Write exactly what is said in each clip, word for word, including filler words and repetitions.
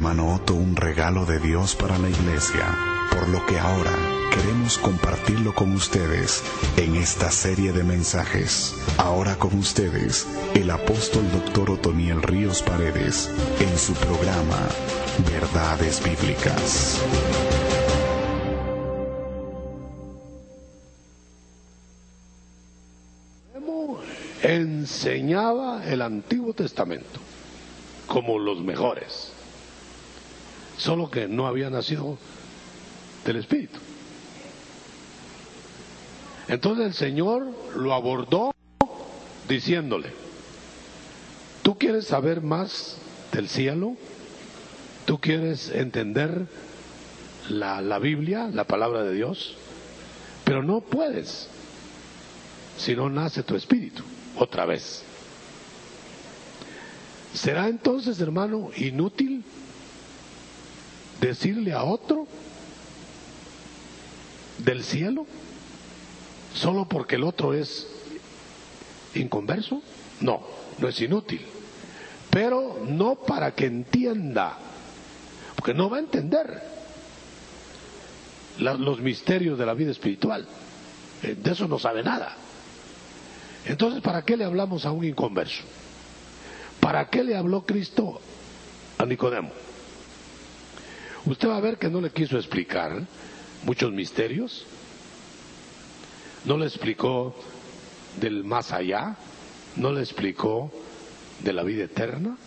Hermano Otto, un regalo de Dios para la iglesia, por lo que ahora queremos compartirlo con ustedes en esta serie de mensajes. Ahora con ustedes, el apóstol doctor Otoniel Ríos Paredes, en su programa Verdades Bíblicas. Enseñaba el Antiguo Testamento como los mejores, solo que no había nacido del Espíritu. Entonces el Señor lo abordó diciéndole: ¿tú quieres saber más del cielo? ¿Tú quieres entender la, la Biblia, la palabra de Dios? Pero no puedes si no nace tu espíritu otra vez. ¿Será entonces, hermano, inútil decirle a otro del cielo solo porque el otro es inconverso? No, no es inútil, pero no para que entienda, porque no va a entender la, los misterios de la vida espiritual. De eso no sabe nada. Entonces, ¿para qué le hablamos a un inconverso? ¿Para qué le habló Cristo a Nicodemo? Usted va a ver que no le quiso explicar muchos misterios. No le explicó del más allá. No le explicó de la vida eterna.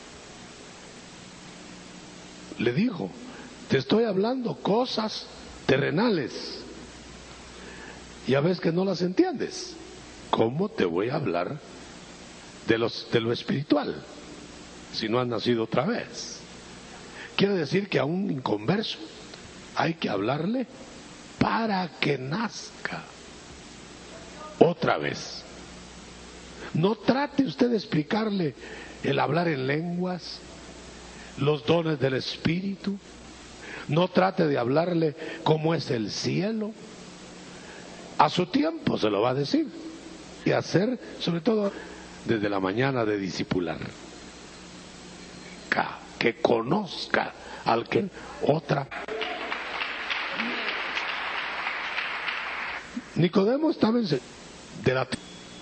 Le dijo: te estoy hablando cosas terrenales. Ya ves que no las entiendes. ¿Cómo te voy a hablar de, los, de lo espiritual si no has nacido otra vez? Quiere decir que a un inconverso hay que hablarle para que nazca otra vez. No trate usted de explicarle el hablar en lenguas, los dones del Espíritu. No trate de hablarle cómo es el cielo. A su tiempo se lo va a decir. Y hacer, sobre todo desde la mañana, de discipular, que conozca al que otra. Nicodemo estaba en de la,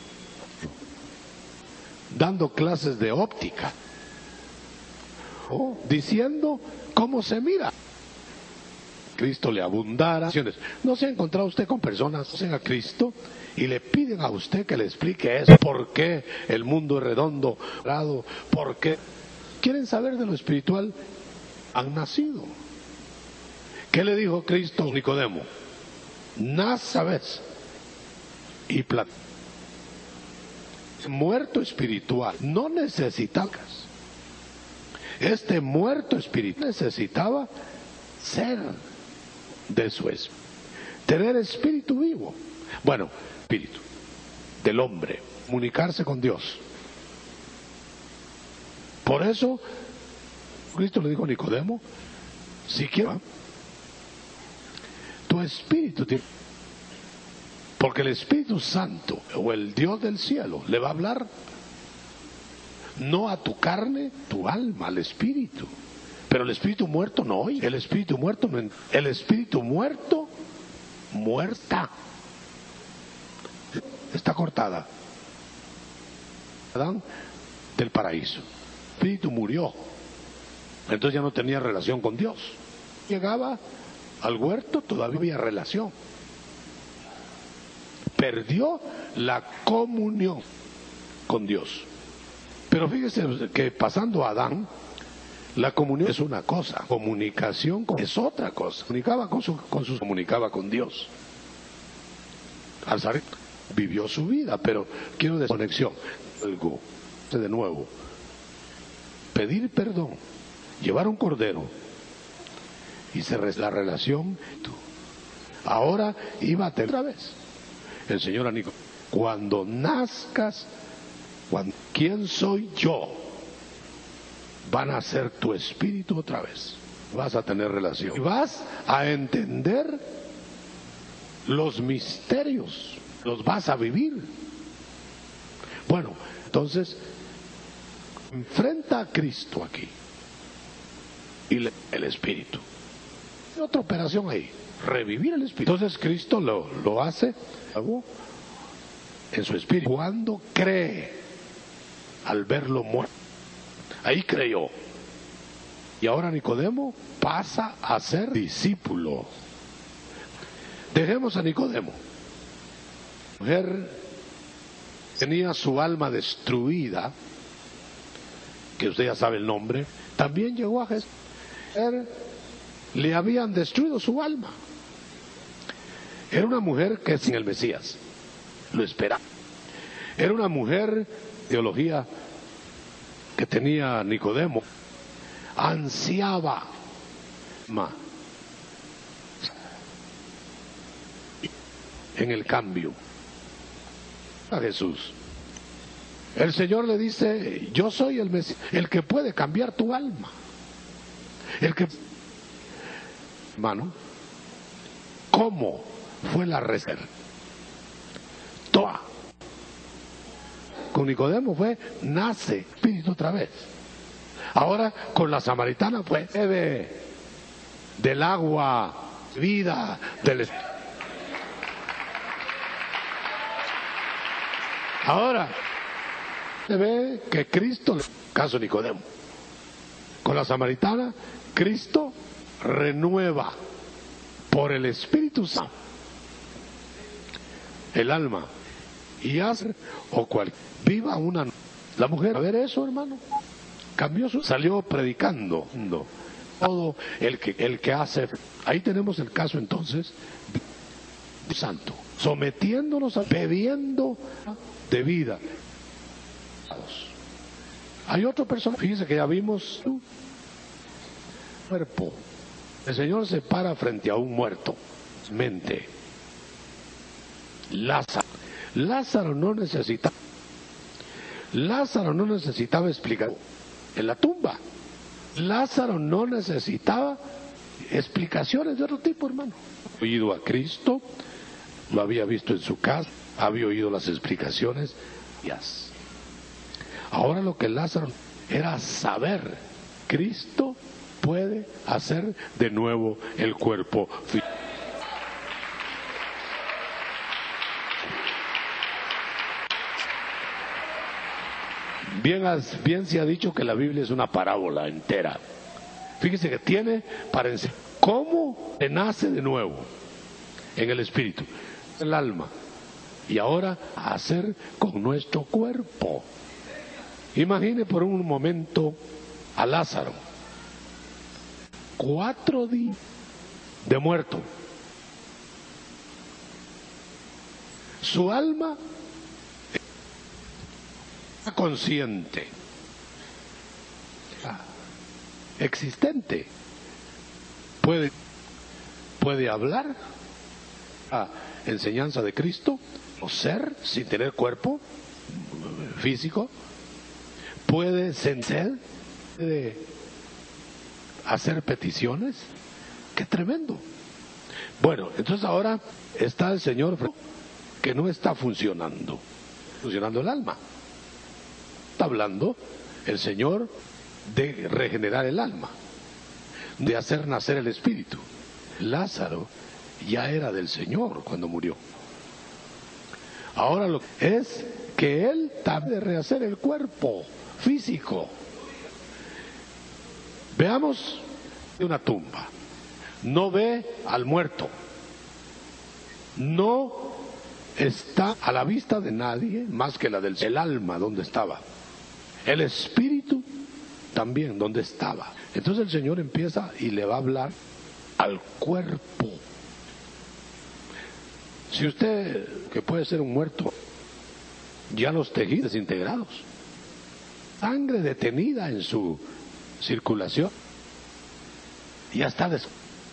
dando clases de óptica, oh, diciendo cómo se mira. Cristo le abundara. ¿No se ha encontrado usted con personas que hacen a Cristo y le piden a usted que le explique eso? ¿Por qué el mundo es redondo? ¿Por qué? ¿Quieren saber de lo espiritual? Han nacido. ¿Qué le dijo Cristo a Nicodemo? Nazabes y plata. Muerto espiritual no necesitaba. Este muerto espiritual necesitaba ser de su espíritu, tener espíritu vivo. Bueno, espíritu del hombre, comunicarse con Dios. Por eso Cristo le dijo a Nicodemo: si quieres, tu espíritu tiene, porque el Espíritu Santo o el Dios del cielo le va a hablar no a tu carne, tu alma, al espíritu. Pero el espíritu muerto no oye. El espíritu muerto no, el espíritu muerto muerta está cortada. Adán del paraíso. El espíritu murió. Entonces ya no tenía relación con Dios. Llegaba al huerto, todavía había relación. Perdió la comunión con Dios. Pero fíjese que pasando a Adán, la comunión es una cosa, comunicación es otra cosa. Comunicaba con su, con sus, comunicaba con Dios. Al saber, vivió su vida, pero quiero decir conexión. Algo, de nuevo, pedir perdón, llevar un cordero y se la relación. Ahora iba a tener otra vez. El Señor a Nicodemo: cuando nazcas, cuando, ¿quién soy yo? Van a ser tu espíritu otra vez. Vas a tener relación. Y vas a entender los misterios. Los vas a vivir. Bueno, entonces, enfrenta a Cristo aquí. y le, el espíritu. Hay otra operación ahí, revivir el espíritu. Entonces Cristo lo, lo hace en su espíritu. Cuando cree al verlo muerto, ahí creyó. Y ahora Nicodemo pasa a ser discípulo. Dejemos a Nicodemo. La mujer tenía su alma destruida, que usted ya sabe el nombre, también llegó a Jesús. Le habían destruido su alma. Era una mujer que sin el Mesías lo esperaba. Era una mujer, teología que tenía Nicodemo, ansiaba ma, en el cambio a Jesús. El Señor le dice: yo soy el Mesías, el que puede cambiar tu alma, el que, hermano, ¿cómo fue la reserva? Toa con Nicodemo fue nace espíritu otra vez. Ahora con la samaritana fue bebe del agua vida del espíritu. Ahora se ve que Cristo, caso Nicodemo, con la samaritana, Cristo renueva por el Espíritu Santo el alma y hace o cual viva una. La mujer, a ver eso, hermano, cambió su, salió predicando todo el que el que hace. Ahí tenemos el caso entonces de santo, sometiéndonos a bebiendo de vida. Hay otra persona, fíjese que ya vimos su cuerpo. El Señor se para frente a un muerto, mente. Lázaro. Lázaro no necesitaba, Lázaro no necesitaba explicar en la tumba. Lázaro no necesitaba explicaciones de otro tipo, hermano. Había oído a Cristo, lo había visto en su casa, había oído las explicaciones. Ahora lo que Lázaro era saber, Cristo puede hacer de nuevo el cuerpo físico. Bien, bien se ha dicho que la Biblia es una parábola entera. Fíjese que tiene para enseñar cómo se nace de nuevo en el espíritu, el alma, y ahora hacer con nuestro cuerpo. Imagine por un momento a Lázaro, cuatro días de muerto, su alma consciente, existente, puede, puede hablar a enseñanza de Cristo, o ser sin tener cuerpo físico, puede sentir, puede hacer peticiones. ¡Qué tremendo! Bueno, entonces ahora está el Señor que no está funcionando, funcionando el alma. Está hablando el Señor de regenerar el alma, de hacer nacer el espíritu. Lázaro ya era del Señor cuando murió. Ahora lo que es que Él también de rehacer el cuerpo físico. Veamos una tumba. No ve al muerto. No está a la vista de nadie más que la del el alma donde estaba. El espíritu también donde estaba. Entonces el Señor empieza y le va a hablar al cuerpo. Si usted, que puede ser un muerto, ya los tejidos desintegrados, sangre detenida en su circulación, ya está des...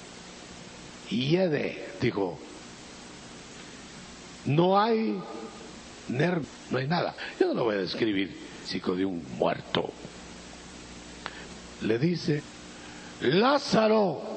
hiede, dijo, no hay nervio, no hay nada. Yo no lo voy a describir físico de un muerto. Le dice, Lázaro.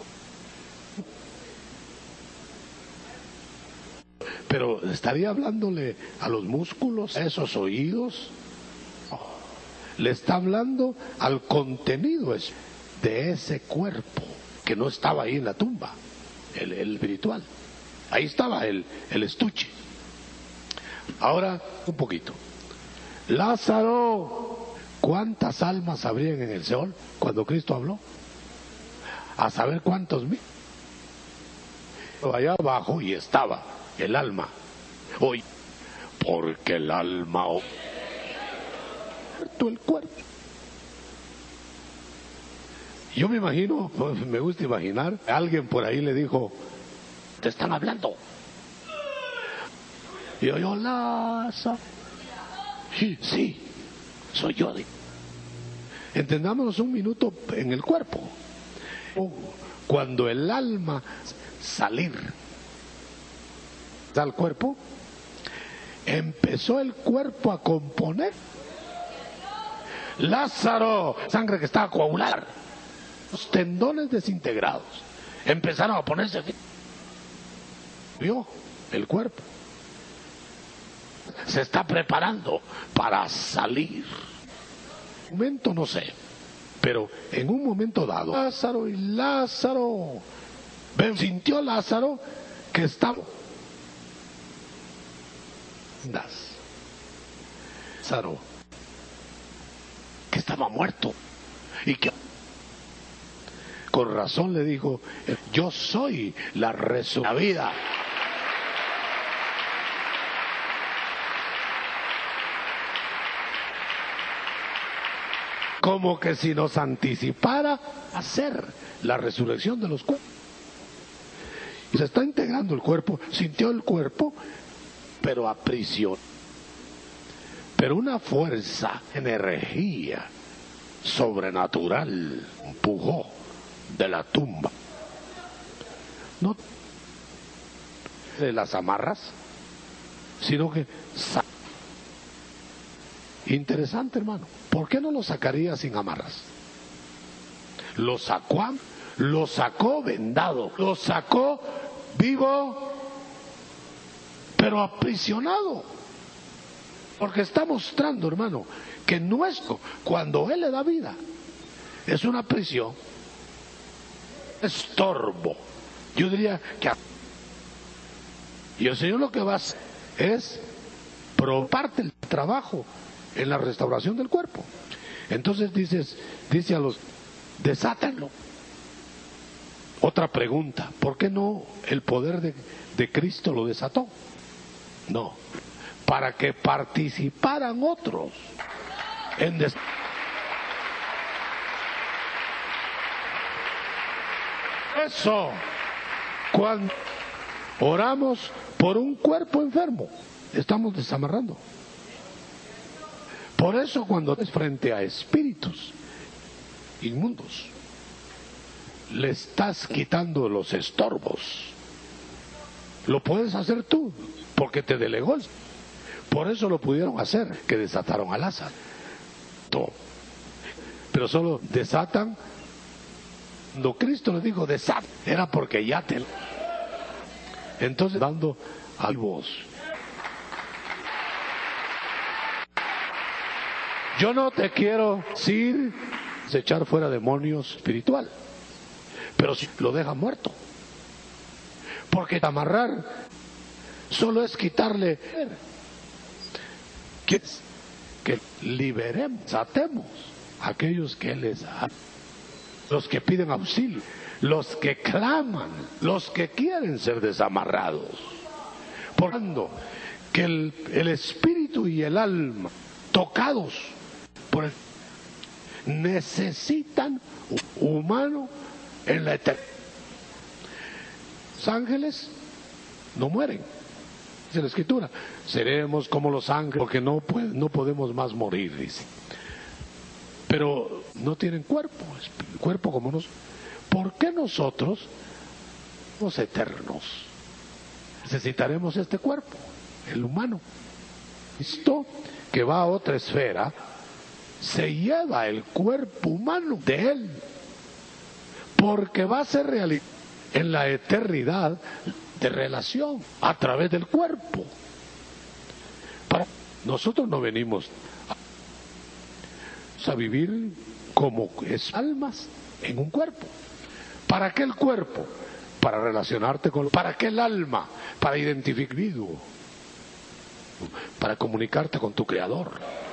Pero estaría hablándole a los músculos, a esos oídos. Le está hablando al contenido. de ese cuerpo que no estaba ahí en la tumba, el, el espiritual. Ahí estaba el, el estuche. Ahora, un poquito. Lázaro, ¿cuántas almas habrían en el Seol cuando Cristo habló? A saber cuántos mil. Allá abajo y estaba el alma. Hoy, porque el alma el cuerpo. Yo me imagino, me gusta imaginar, alguien por ahí le dijo, te están hablando. Y yo, yo, Lázaro. Sí, sí, soy yo. Entendámonos un minuto en el cuerpo. Cuando el alma salir al cuerpo, empezó el cuerpo a componer. Lázaro, sangre que estaba coagulada, los tendones desintegrados empezaron a ponerse. Vio el cuerpo se está preparando para salir. Un momento no sé, pero en un momento dado, Lázaro y Lázaro, ven, sintió Lázaro que estaba Lázaro que estaba muerto y que con razón le dijo, yo soy la resurrección, la vida. Como que si nos anticipara hacer la resurrección de los cuerpos. Y se está integrando el cuerpo, sintió el cuerpo, pero aprisionó. Pero una fuerza, energía sobrenatural empujó de la tumba. No de las amarras, sino que... Interesante, hermano. ¿Por qué no lo sacaría sin amarras? Lo sacó, lo sacó vendado, lo sacó vivo, pero aprisionado. Porque está mostrando, hermano, que nuestro, cuando Él le da vida, es una prisión, estorbo. Yo diría que... Y el Señor lo que va a hacer es parte el trabajo en la restauración del cuerpo. Entonces dices, dice a los, desátenlo. Otra pregunta, ¿por qué no el poder de, de Cristo lo desató? No, para que participaran otros en des... Eso, cuando oramos por un cuerpo enfermo, estamos desamarrando. Por eso cuando es frente a espíritus inmundos, le estás quitando los estorbos. Lo puedes hacer tú, porque te delegó. Por eso lo pudieron hacer, que desataron a Lázaro. Pero solo desatan. Cuando Cristo les dijo desat, era porque ya te... Entonces dando a vos. Yo no te quiero decir echar fuera demonios espiritual, pero si lo deja muerto, porque amarrar solo es quitarle, que, que liberemos, atemos a aquellos que Él les da, los que piden auxilio, los que claman, los que quieren ser desamarrados, por tanto que el, el espíritu y el alma tocados por el, necesitan humano en la eternidad. Los ángeles no mueren, dice la Escritura, seremos como los ángeles porque no, puede, no podemos más morir, dice. Pero no tienen cuerpo, cuerpo como nosotros. ¿Por qué nosotros, los eternos, necesitaremos este cuerpo, el humano? Esto que va a otra esfera, se lleva el cuerpo humano de Él, porque va a ser realidad en la eternidad de relación a través del cuerpo. Para nosotros no venimos a, a vivir como es almas en un cuerpo. ¿Para qué el cuerpo? Para relacionarte con... ¿Para qué el alma? Para identificar el individuo, para comunicarte con tu Creador.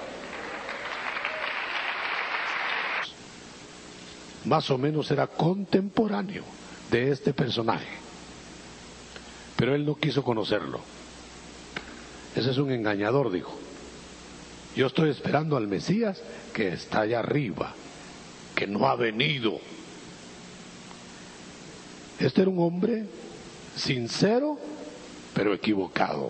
Más o menos era contemporáneo de este personaje, pero él no quiso conocerlo. Ese es un engañador, dijo. Yo estoy esperando al Mesías que está allá arriba, que no ha venido. Este era un hombre sincero, pero equivocado.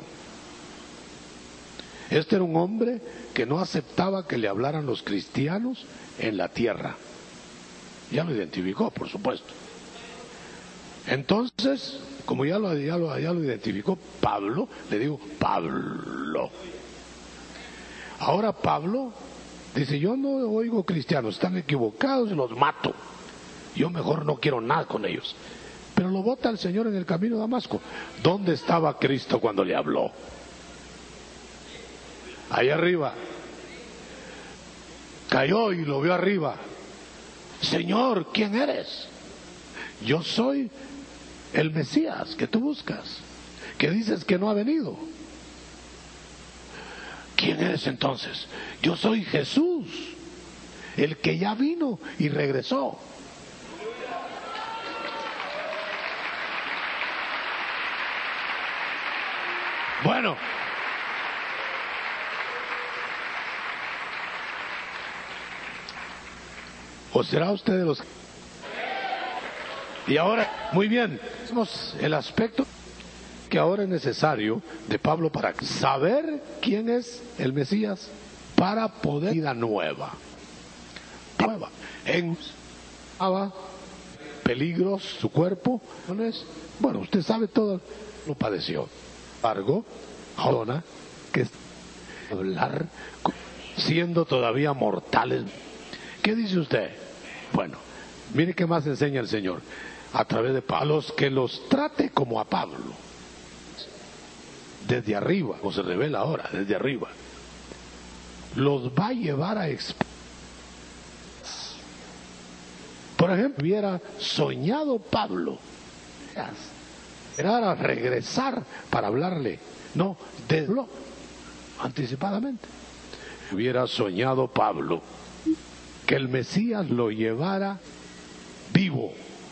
Este era un hombre que no aceptaba que le hablaran los cristianos en la tierra. Ya lo identificó, por supuesto. Entonces, como ya lo, ya lo, ya lo identificó Pablo, le digo, Pablo. Ahora Pablo dice, yo no oigo cristianos, están equivocados y los mato. Yo mejor no quiero nada con ellos. Pero lo bota el Señor en el camino de Damasco. ¿Dónde estaba Cristo cuando le habló? Ahí arriba. Cayó y lo vio arriba. Señor, ¿quién eres? Yo soy el Mesías que tú buscas, que dices que no ha venido. ¿Quién eres entonces? Yo soy Jesús, el que ya vino y regresó. Bueno, ¿o será usted de los... Y ahora, muy bien, vemos el aspecto que ahora es necesario de Pablo para saber quién es el Mesías, para poder vida nueva. Nueva. En peligros su cuerpo. Bueno, usted sabe todo lo padeció. Embargo, ahora que hablar siendo todavía mortales. ¿Qué dice usted? Bueno, mire qué más enseña el Señor a través de Pablo, los que los trate como a Pablo, desde arriba, como se revela ahora, desde arriba, los va a llevar a exp... Por ejemplo, hubiera soñado Pablo, era regresar para hablarle, no, deslo anticipadamente. Hubiera soñado Pablo que el Mesías lo llevara vivo.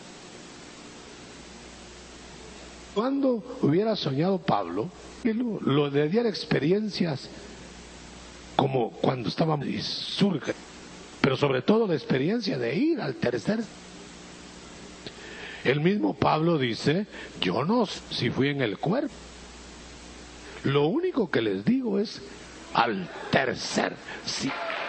Cuando hubiera soñado Pablo, que lo, lo le diera experiencias como cuando estaba y surge, pero sobre todo la experiencia de ir al tercer. El mismo Pablo dice, yo no sé si fui en el cuerpo. Lo único que les digo es al tercer sí.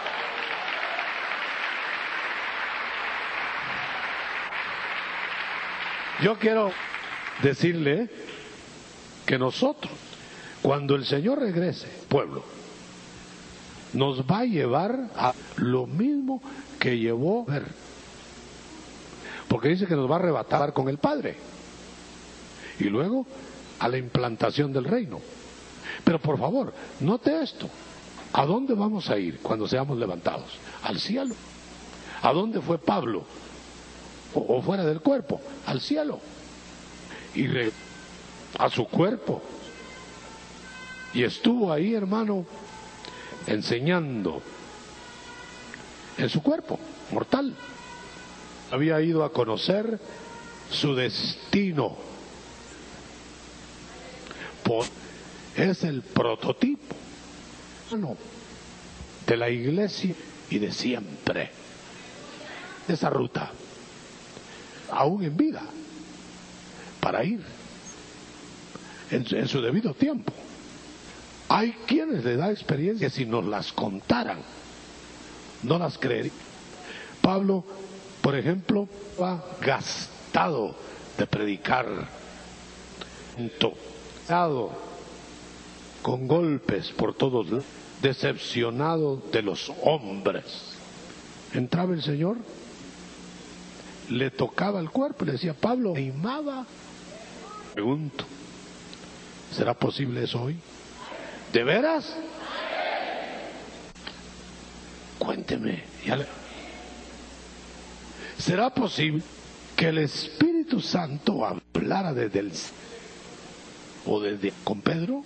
Yo quiero decirle que nosotros, cuando el Señor regrese, pueblo, nos va a llevar a lo mismo que llevó a ver. Porque dice que nos va a arrebatar con el Padre. Y luego a la implantación del reino. Pero por favor, note esto. ¿A dónde vamos a ir cuando seamos levantados? Al cielo. ¿A dónde fue Pablo? O, o fuera del cuerpo, al cielo. Y re, a su cuerpo. Y estuvo ahí, hermano, enseñando en su cuerpo mortal. Había ido a conocer su destino. Por, es el prototipo de la iglesia y de siempre. Esa ruta, aún en vida, para ir en, en su debido tiempo. Hay quienes le da experiencia, si nos las contaran, no las creerían. Pablo, por ejemplo, ha gastado de predicar, gastado con golpes por todos lados, decepcionado de los hombres. Entraba el Señor, le tocaba el cuerpo y le decía, Pablo, ¿me amaba? Pregunto, ¿será posible eso hoy? ¿De veras? Cuénteme. Ya le... ¿Será posible que el Espíritu Santo hablara desde el o desde con Pedro?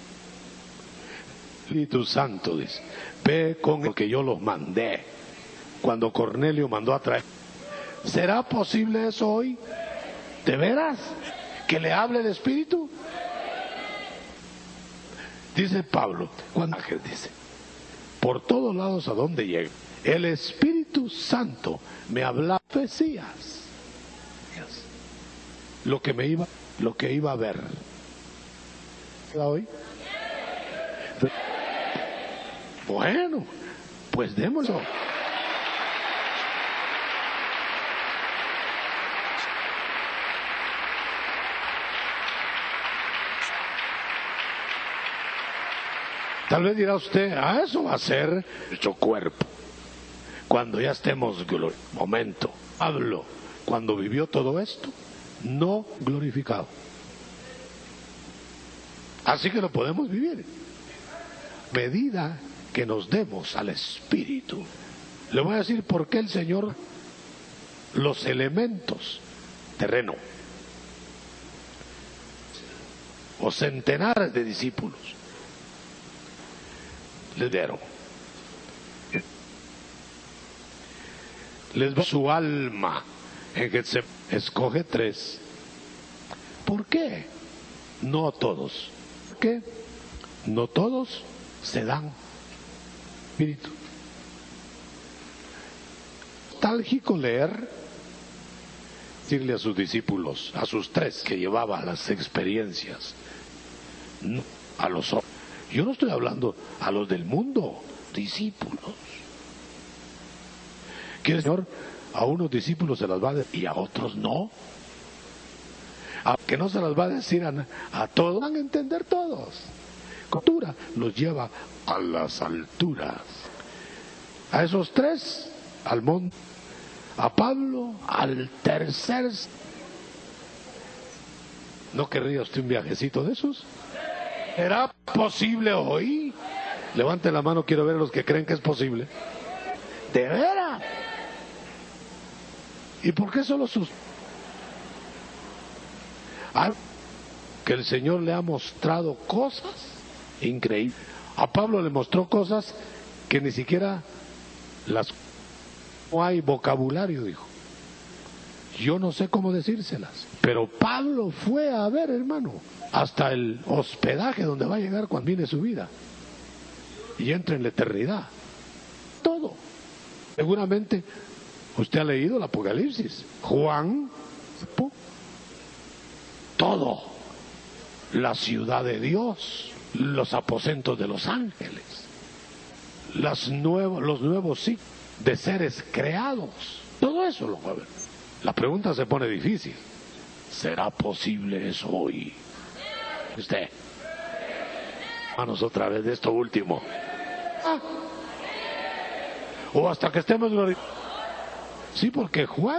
El Espíritu Santo dice, ve con el que yo los mandé. Cuando Cornelio mandó a traer. ¿Será posible eso hoy? ¿De veras? ¿Que le hable el Espíritu? Dice Pablo, cuando Ángel dice, por todos lados a donde llega, el Espíritu Santo me habla profecías. Lo que me iba, lo que iba a ver. ¿Hoy? Bueno, pues démoslo. Tal vez dirá usted, ah, eso va a ser hecho cuerpo. Cuando ya estemos glorificados. Momento, Pablo, cuando vivió todo esto, no glorificado. Así que lo podemos vivir. Medida que nos demos al Espíritu. Le voy a decir por qué el Señor, los elementos, terreno, o centenares de discípulos, les dieron. Les va su alma en que se escoge tres. ¿Por qué? No todos. ¿Por qué? No todos se dan espíritu. Nostálgico leer, decirle a sus discípulos, a sus tres que llevaba las experiencias, no a los otros. Yo no estoy hablando a los del mundo, discípulos. Que el Señor a unos discípulos se las va a decir y a otros no. A que no se las va a decir a, a todos, van a entender todos. Cultura los lleva a las alturas. A esos tres, al monte. A Pablo, al tercer. ¿No querría usted un viajecito de esos? ¿Será posible hoy? Levante la mano, quiero ver a los que creen que es posible. ¿De veras? ¿Y por qué solo sus? Ah, que el Señor le ha mostrado cosas increíbles. A Pablo le mostró cosas que ni siquiera las... No hay vocabulario, dijo. Yo no sé cómo decírselas. Pero Pablo fue a ver, hermano, hasta el hospedaje donde va a llegar cuando viene su vida. Y entra en la eternidad. Todo. Seguramente usted ha leído el Apocalipsis. Juan, todo. La ciudad de Dios, los aposentos de los ángeles, las nuevos, los nuevos signos de seres creados. Todo eso lo va a ver. La pregunta se pone difícil. ¿Será posible eso hoy? Usted. Manos otra vez de esto último. Ah. O hasta que estemos glorificados. Sí, porque Juan...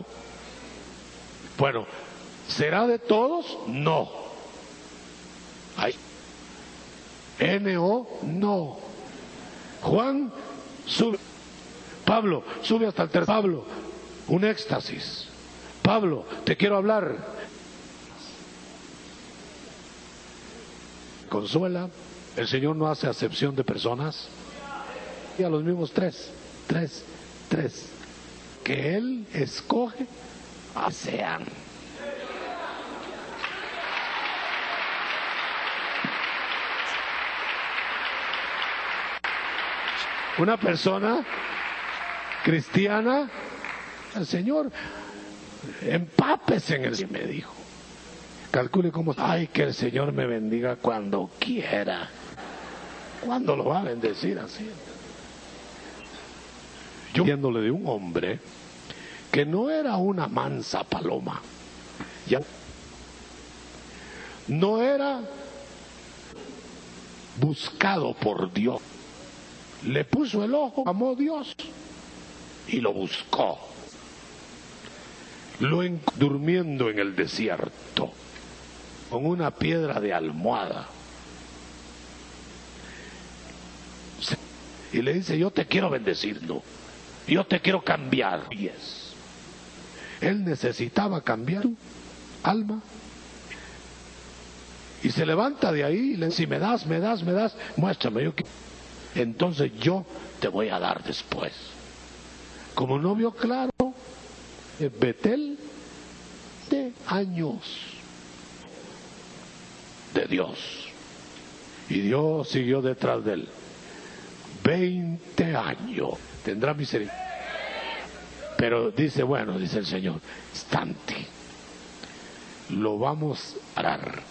Bueno, ¿será de todos? No. Ay. N O, no. Juan sube. Pablo sube hasta el tercer. Pablo, un éxtasis. Pablo, te quiero hablar. Consuela, el Señor no hace acepción de personas. Y a los mismos tres, tres, tres, que Él escoge, sean. Una persona cristiana, el Señor, empápese en el... me dijo, calcule cómo... Ay, que el Señor me bendiga cuando quiera. ¿Cuándo lo va a bendecir así? Yo viéndole de un hombre que no era una mansa paloma, ya no era buscado por Dios, le puso el ojo, amó a Dios y lo buscó, lo en, durmiendo en el desierto con una piedra de almohada, y le dice: yo te quiero bendecir, no, yo te quiero cambiar. Yes. Él necesitaba cambiar tu alma. Y se levanta de ahí y le dice, si me das, me das, me das, muéstrame. Yo, entonces yo te voy a dar después. Como no vio claro, Betel de años de Dios. Y Dios siguió detrás de él. Veinte años. Tendrá misericordia. Pero dice, bueno, dice el Señor, instante, lo vamos a parar.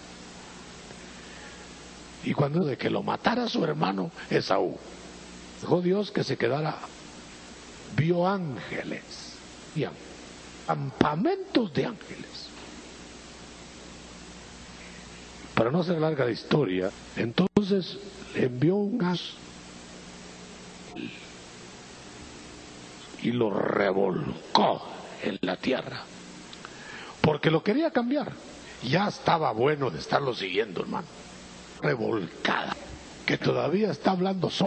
Y cuando de que lo matara su hermano Esaú, dejó Dios que se quedara, vio ángeles, y campamentos de ángeles. Para no hacer larga la historia, entonces le envió un gas y lo revolcó en la tierra, porque lo quería cambiar. Ya estaba bueno de estarlo siguiendo, hermano. Revolcada, que todavía está hablando solo.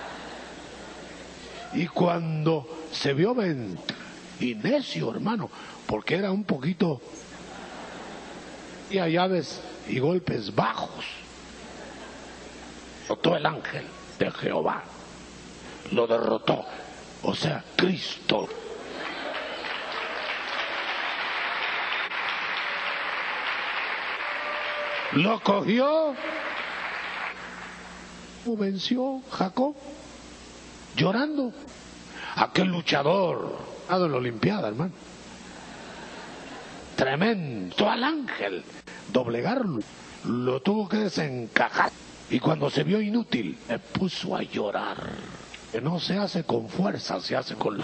Y cuando se vio ven y necio, hermano, porque era un poquito, y a llaves y golpes bajos, derrotó el ángel de Jehová, lo derrotó, o sea, Cristo. Lo cogió. ¿Cómo venció Jacob? Llorando. Aquel luchador, dado en la Olimpiada, hermano. Tremendo al ángel. Doblegarlo. Lo tuvo que desencajar. Y cuando se vio inútil, se puso a llorar. Que no se hace con fuerza, se hace con...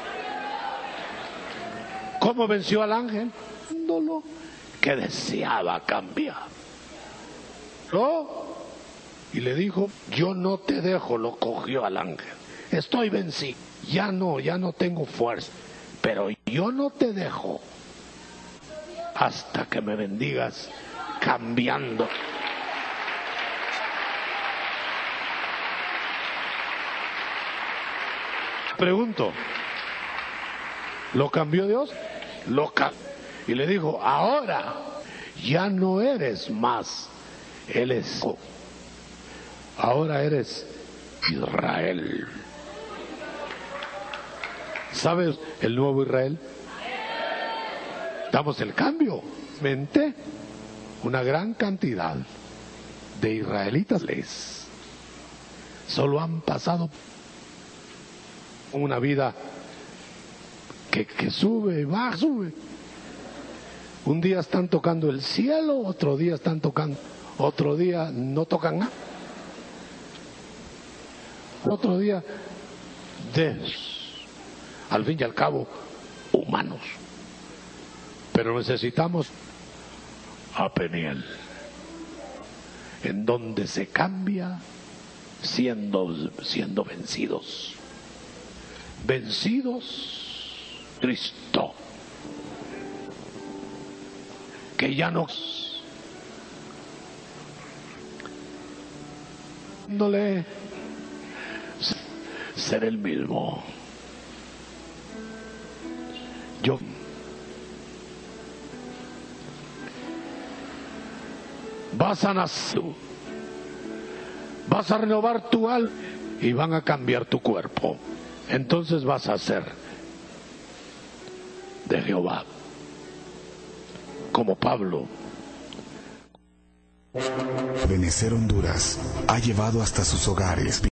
¿Cómo venció al ángel? Dándolo que deseaba cambiar. ¿No? Y le dijo, yo no te dejo, lo cogió al ángel. Estoy vencido, ya no, ya no tengo fuerza, pero yo no te dejo hasta que me bendigas cambiando. Pregunto, ¿lo cambió Dios? Lo cambió. Y le dijo, ahora ya no eres más, él es... Ahora eres Israel. ¿Sabes el nuevo Israel? Damos el cambio. Mente, una gran cantidad de israelitas les solo han pasado una vida que, que sube y baja, sube. Un día están tocando el cielo, otro día están tocando, otro día no tocan nada. Otro día, de, al fin y al cabo, humanos. Pero necesitamos a Peniel, en donde se cambia siendo, siendo vencidos. Vencidos, Cristo. Que ya no... No le... ser el mismo. Yo vas a nacer, vas a renovar tu alma y van a cambiar tu cuerpo. Entonces vas a ser de Jehová, como Pablo. Ebenecer Honduras ha llevado hasta sus hogares